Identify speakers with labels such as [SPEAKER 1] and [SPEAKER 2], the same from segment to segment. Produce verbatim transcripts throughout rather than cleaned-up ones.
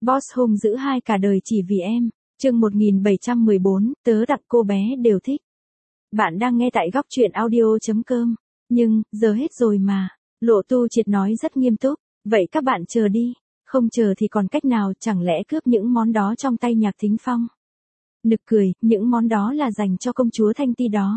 [SPEAKER 1] Boss hung dữ hai cả đời chỉ vì em. Chương một nghìn bảy trăm mười bốn, tớ đặt cô bé đều thích. Bạn đang nghe tại góc truyện audio chấm com. Nhưng, giờ hết rồi mà. Lộ Tu Triệt nói rất nghiêm túc. Vậy các bạn chờ đi. Không chờ thì còn cách nào, chẳng lẽ cướp những món đó trong tay Nhạc Thính Phong. Nực cười, những món đó là dành cho công chúa Thanh Ti đó.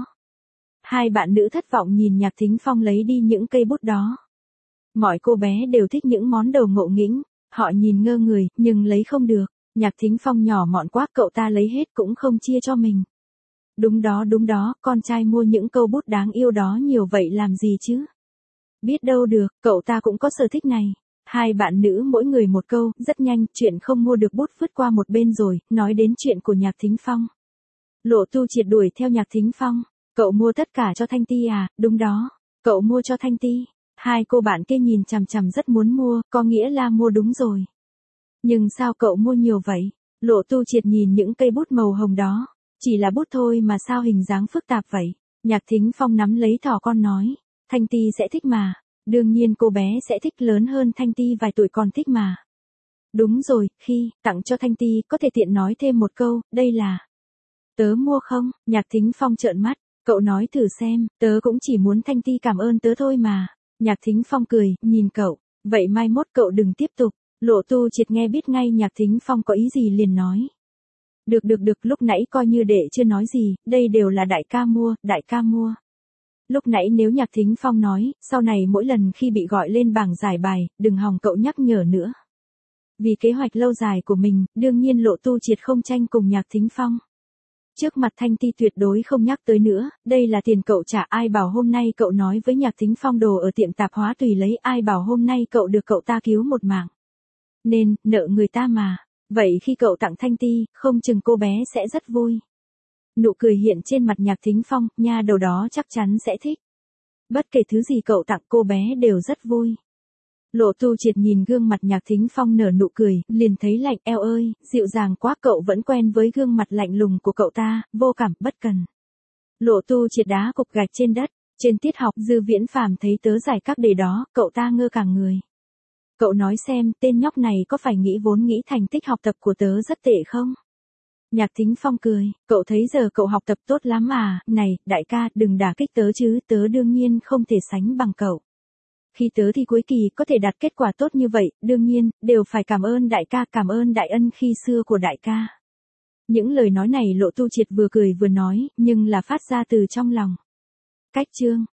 [SPEAKER 1] Hai bạn nữ thất vọng nhìn Nhạc Thính Phong lấy đi những cây bút đó. Mọi cô bé đều thích những món đồ ngộ nghĩnh. Họ nhìn ngơ người, nhưng lấy không được. Nhạc Thính Phong nhỏ mọn quá, cậu ta lấy hết cũng không chia cho mình. Đúng đó đúng đó, con trai mua những câu bút đáng yêu đó nhiều vậy làm gì chứ? Biết đâu được, cậu ta cũng có sở thích này. Hai bạn nữ mỗi người một câu, rất nhanh, chuyện không mua được bút vứt qua một bên rồi, nói đến chuyện của Nhạc Thính Phong. Lộ Tu Triệt đuổi theo Nhạc Thính Phong. Cậu mua tất cả cho Thanh Ti à? Đúng đó, cậu mua cho Thanh Ti. Hai cô bạn kia nhìn chằm chằm rất muốn mua, có nghĩa là mua đúng rồi. Nhưng sao cậu mua nhiều vậy? Lộ Tu Triệt nhìn những cây bút màu hồng đó. Chỉ là bút thôi mà sao hình dáng phức tạp vậy? Nhạc Thính Phong nắm lấy thỏ con nói. Thanh Ti sẽ thích mà. Đương nhiên cô bé sẽ thích, lớn hơn Thanh Ti vài tuổi còn thích mà. Đúng rồi, khi tặng cho Thanh Ti có thể tiện nói thêm một câu, đây là tớ mua không? Nhạc Thính Phong trợn mắt. Cậu nói thử xem, tớ cũng chỉ muốn Thanh Ti cảm ơn tớ thôi mà. Nhạc Thính Phong cười, nhìn cậu. Vậy mai mốt cậu đừng tiếp tục. Lộ Tu Triệt nghe biết ngay Nhạc Thính Phong có ý gì liền nói. Được được được, lúc nãy coi như đệ chưa nói gì, đây đều là đại ca mua, đại ca mua. Lúc nãy nếu Nhạc Thính Phong nói, sau này mỗi lần khi bị gọi lên bảng giải bài, đừng hòng cậu nhắc nhở nữa. Vì kế hoạch lâu dài của mình, đương nhiên Lộ Tu Triệt không tranh cùng Nhạc Thính Phong. Trước mặt Thanh Ti tuyệt đối không nhắc tới nữa, đây là tiền cậu trả, ai bảo hôm nay cậu nói với Nhạc Thính Phong đồ ở tiệm tạp hóa tùy lấy, ai bảo hôm nay cậu được cậu ta cứu một mạng. Nên, nợ người ta mà. Vậy khi cậu tặng Thanh Ti, không chừng cô bé sẽ rất vui. Nụ cười hiện trên mặt Nhạc Thính Phong, nha đầu đó chắc chắn sẽ thích. Bất kể thứ gì cậu tặng cô bé đều rất vui. Lộ Tu Triệt nhìn gương mặt Nhạc Thính Phong nở nụ cười, liền thấy lạnh, eo ơi, dịu dàng quá, cậu vẫn quen với gương mặt lạnh lùng của cậu ta, vô cảm, bất cần. Lộ Tu Triệt đá cục gạch trên đất, trên tiết học Dư Viễn Phàm thấy tớ giải các đề đó, cậu ta ngơ cả người. Cậu nói xem, tên nhóc này có phải nghĩ vốn nghĩ thành tích học tập của tớ rất tệ không? Nhạc Thính Phong cười, cậu thấy giờ cậu học tập tốt lắm à, này, đại ca, đừng đả kích tớ chứ, tớ đương nhiên không thể sánh bằng cậu. Khi tớ thi cuối kỳ có thể đạt kết quả tốt như vậy, đương nhiên, đều phải cảm ơn đại ca, cảm ơn đại ân khi xưa của đại ca. Những lời nói này Lộ Tu Triệt vừa cười vừa nói, nhưng là phát ra từ trong lòng. Cách chương.